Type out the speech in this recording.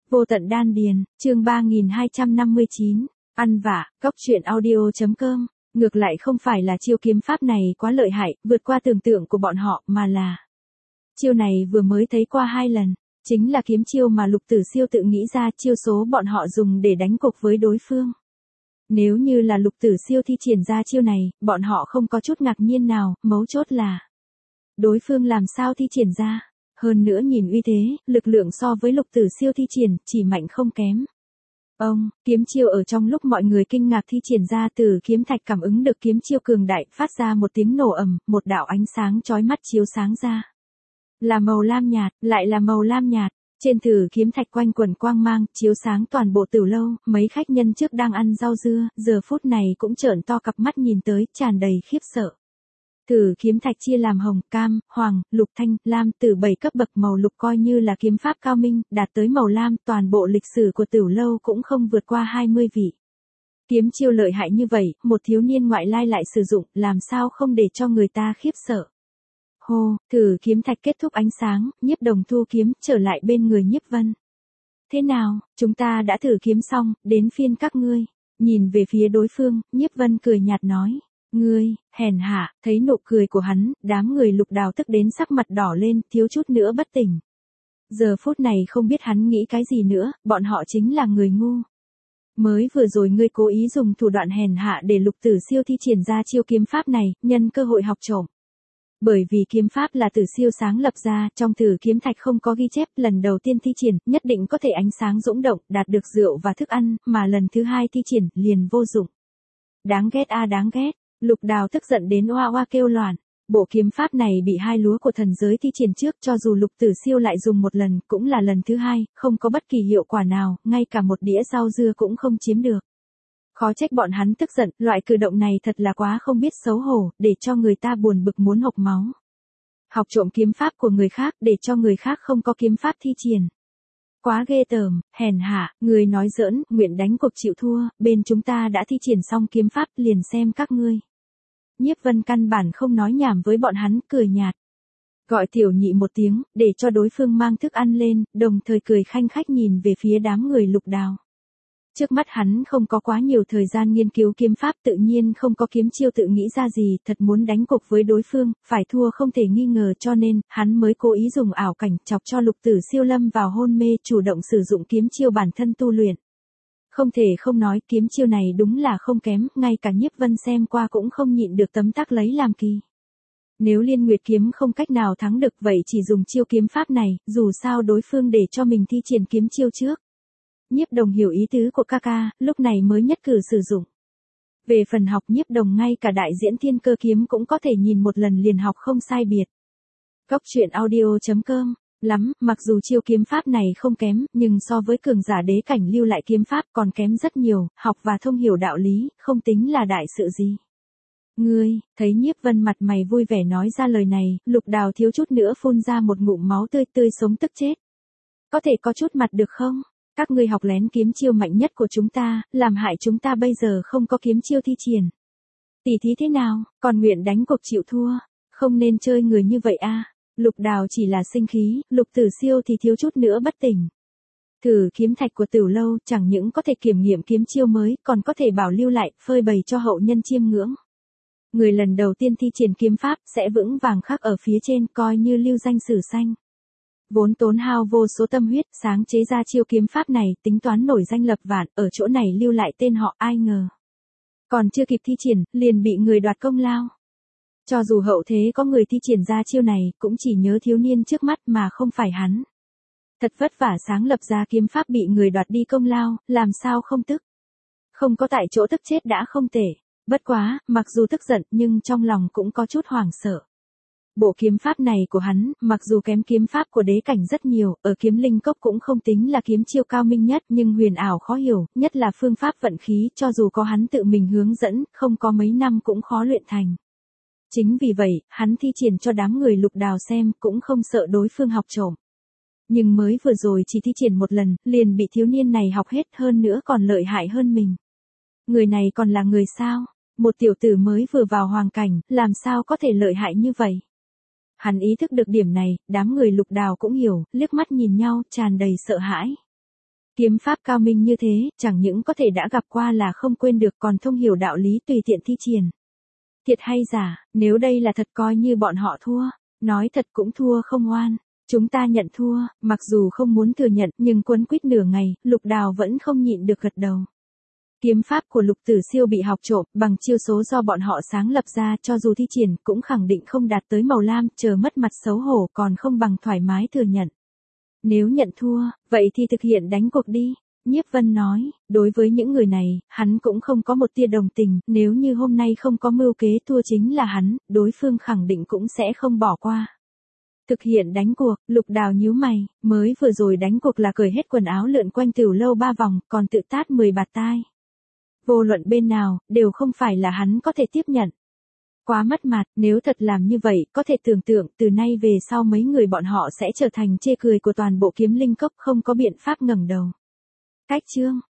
Vô tận đan điền, chương 3259, ăn vạ, cóc truyện audio.com. Ngược lại không phải là chiêu kiếm pháp này quá lợi hại, vượt qua tưởng tượng của bọn họ, mà là chiêu này vừa mới thấy qua 2 lần, chính là kiếm chiêu mà Lục Tử Siêu tự nghĩ ra, chiêu số bọn họ dùng để đánh cuộc với đối phương. Nếu như là Lục Tử Siêu thi triển ra chiêu này, bọn họ không có chút ngạc nhiên nào, mấu chốt là đối phương làm sao thi triển ra. Hơn nữa nhìn uy thế, lực lượng so với Lục Tử Siêu thi triển, chỉ mạnh không kém. Kiếm chiêu ở trong lúc mọi người kinh ngạc thi triển ra, từ kiếm thạch cảm ứng được kiếm chiêu cường đại, phát ra một tiếng nổ ầm, một đạo ánh sáng chói mắt chiếu sáng ra. Là màu lam nhạt, lại là màu lam nhạt. Trên thử kiếm thạch quanh quần quang mang, chiếu sáng toàn bộ Tử lâu, mấy khách nhân trước đang ăn rau dưa, giờ phút này cũng trợn to cặp mắt nhìn tới, tràn đầy khiếp sợ. Thử kiếm thạch chia làm hồng, cam, hoàng, lục, thanh, lam, từ 7 cấp bậc, màu lục coi như là kiếm pháp cao minh, đạt tới màu lam, toàn bộ lịch sử của Tử lâu cũng không vượt qua 20 vị. Kiếm chiêu lợi hại như vậy, một thiếu niên ngoại lai lại sử dụng, làm sao không để cho người ta khiếp sợ. Hô, thử kiếm thạch kết thúc ánh sáng, Nhiếp Đồng thu kiếm, trở lại bên người Nhiếp Vân. Thế nào, chúng ta đã thử kiếm xong, đến phiên các ngươi. Nhìn về phía đối phương, Nhiếp Vân cười nhạt nói. Ngươi, hèn hạ, thấy nụ cười của hắn, đám người Lục Đào tức đến sắc mặt đỏ lên, thiếu chút nữa bất tỉnh. Giờ phút này không biết hắn nghĩ cái gì nữa, bọn họ chính là người ngu. Mới vừa rồi ngươi cố ý dùng thủ đoạn hèn hạ để Lục Tử Siêu thi triển ra chiêu kiếm pháp này, nhân cơ hội học trộm. Bởi vì kiếm pháp là Tử Siêu sáng lập ra, trong thử kiếm thạch không có ghi chép, lần đầu tiên thi triển, nhất định có thể ánh sáng dũng động, đạt được rượu và thức ăn, mà lần thứ hai thi triển, liền vô dụng. Đáng ghét a, đáng ghét. Lục Đào tức giận đến oa oa kêu loạn. Bộ kiếm pháp này bị 2 lúa của thần giới thi triển trước, cho dù Lục Tử Siêu lại dùng một lần, cũng là lần thứ 2, không có bất kỳ hiệu quả nào, ngay cả một đĩa rau dưa cũng không chiếm được. Khó trách bọn hắn tức giận, loại cử động này thật là quá không biết xấu hổ, để cho người ta buồn bực muốn hộc máu. Học trộm kiếm pháp của người khác, để cho người khác không có kiếm pháp thi triển. Quá ghê tởm, hèn hạ, người nói giỡn, nguyện đánh cuộc chịu thua, bên chúng ta đã thi triển xong kiếm pháp, liền xem các ngươi. Nhiếp Vân căn bản không nói nhảm với bọn hắn, cười nhạt. Gọi Tiểu Nhị một tiếng, để cho đối phương mang thức ăn lên, đồng thời cười khanh khách nhìn về phía đám người Lục Đào. Trước mắt hắn không có quá nhiều thời gian nghiên cứu kiếm pháp, tự nhiên không có kiếm chiêu tự nghĩ ra gì, thật muốn đánh cuộc với đối phương, phải thua không thể nghi ngờ, cho nên, hắn mới cố ý dùng ảo cảnh chọc cho Lục Tử Siêu lâm vào hôn mê, chủ động sử dụng kiếm chiêu bản thân tu luyện. Không thể không nói, kiếm chiêu này đúng là không kém, ngay cả Nhiếp Vân xem qua cũng không nhịn được tấm tắc lấy làm kỳ. Nếu Liên Nguyệt kiếm không cách nào thắng được, vậy chỉ dùng chiêu kiếm pháp này, dù sao đối phương để cho mình thi triển kiếm chiêu trước. Nhiếp Đồng hiểu ý tứ của ca ca, lúc này mới nhất cử sử dụng. Về phần học, Nhiếp Đồng ngay cả đại diễn thiên cơ kiếm cũng có thể nhìn một lần liền học không sai biệt. Cóc truyện audio.com. Lắm, mặc dù chiêu kiếm pháp này không kém, nhưng so với cường giả đế cảnh lưu lại kiếm pháp còn kém rất nhiều, học và thông hiểu đạo lý, không tính là đại sự gì. Ngươi, thấy Nhiếp Vân mặt mày vui vẻ nói ra lời này, Lục Đào thiếu chút nữa phun ra một ngụm máu tươi, tươi sống tức chết. Có thể có chút mặt được không? Các ngươi học lén kiếm chiêu mạnh nhất của chúng ta, làm hại chúng ta bây giờ không có kiếm chiêu thi triển. Tỉ thí thế nào, còn nguyện đánh cuộc chịu thua, không nên chơi người như vậy a. Lục Đào chỉ là sinh khí, Lục Tử Siêu thì thiếu chút nữa bất tỉnh. Thử kiếm thạch của Tử lâu chẳng những có thể kiểm nghiệm kiếm chiêu mới, còn có thể bảo lưu lại, phơi bày cho hậu nhân chiêm ngưỡng. Người lần đầu tiên thi triển kiếm pháp sẽ vững vàng khắc ở phía trên, coi như lưu danh sử xanh. Vốn tốn hao vô số tâm huyết, sáng chế ra chiêu kiếm pháp này, tính toán nổi danh lập vạn, ở chỗ này lưu lại tên họ, ai ngờ. Còn chưa kịp thi triển, liền bị người đoạt công lao. Cho dù hậu thế có người thi triển ra chiêu này, cũng chỉ nhớ thiếu niên trước mắt mà không phải hắn. Thật vất vả sáng lập ra kiếm pháp bị người đoạt đi công lao, làm sao không tức. Không có tại chỗ tức chết đã không tệ. Bất quá, mặc dù tức giận nhưng trong lòng cũng có chút hoảng sợ. Bộ kiếm pháp này của hắn, mặc dù kém kiếm pháp của đế cảnh rất nhiều, ở Kiếm Linh Cốc cũng không tính là kiếm chiêu cao minh nhất, nhưng huyền ảo khó hiểu, nhất là phương pháp vận khí, cho dù có hắn tự mình hướng dẫn, không có mấy năm cũng khó luyện thành. Chính vì vậy, hắn thi triển cho đám người Lục Đào xem, cũng không sợ đối phương học trộm. Nhưng mới vừa rồi chỉ thi triển một lần, liền bị thiếu niên này học hết, hơn nữa còn lợi hại hơn mình. Người này còn là người sao? Một tiểu tử mới vừa vào hoàng cảnh, làm sao có thể lợi hại như vậy? Hắn ý thức được điểm này, đám người Lục Đào cũng hiểu, liếc mắt nhìn nhau, tràn đầy sợ hãi. Kiếm pháp cao minh như thế, chẳng những có thể đã gặp qua là không quên được còn thông hiểu đạo lý tùy tiện thi triển. Thiệt hay giả, nếu đây là thật coi như bọn họ thua, nói thật cũng thua không oan. Chúng ta nhận thua, mặc dù không muốn thừa nhận nhưng quấn quýt nửa ngày, Lục Đào vẫn không nhịn được gật đầu. Kiếm pháp của Lục Tử Siêu bị học trộm bằng chiêu số do bọn họ sáng lập ra, cho dù thi triển cũng khẳng định không đạt tới màu lam, chờ mất mặt xấu hổ còn không bằng thoải mái thừa nhận. Nếu nhận thua, vậy thì thực hiện đánh cuộc đi. Nhiếp Vân nói, đối với những người này, hắn cũng không có một tia đồng tình, nếu như hôm nay không có mưu kế thua chính là hắn, đối phương khẳng định cũng sẽ không bỏ qua. Thực hiện đánh cuộc, Lục Đào nhíu mày, mới vừa rồi đánh cuộc là cởi hết quần áo lượn quanh tiểu lâu 3 vòng, còn tự tát 10 bạt tai. Vô luận bên nào, đều không phải là hắn có thể tiếp nhận. Quá mất mặt, nếu thật làm như vậy, có thể tưởng tượng từ nay về sau mấy người bọn họ sẽ trở thành chê cười của toàn bộ Kiếm Linh Cốc, không có biện pháp ngẩng đầu. Cách chương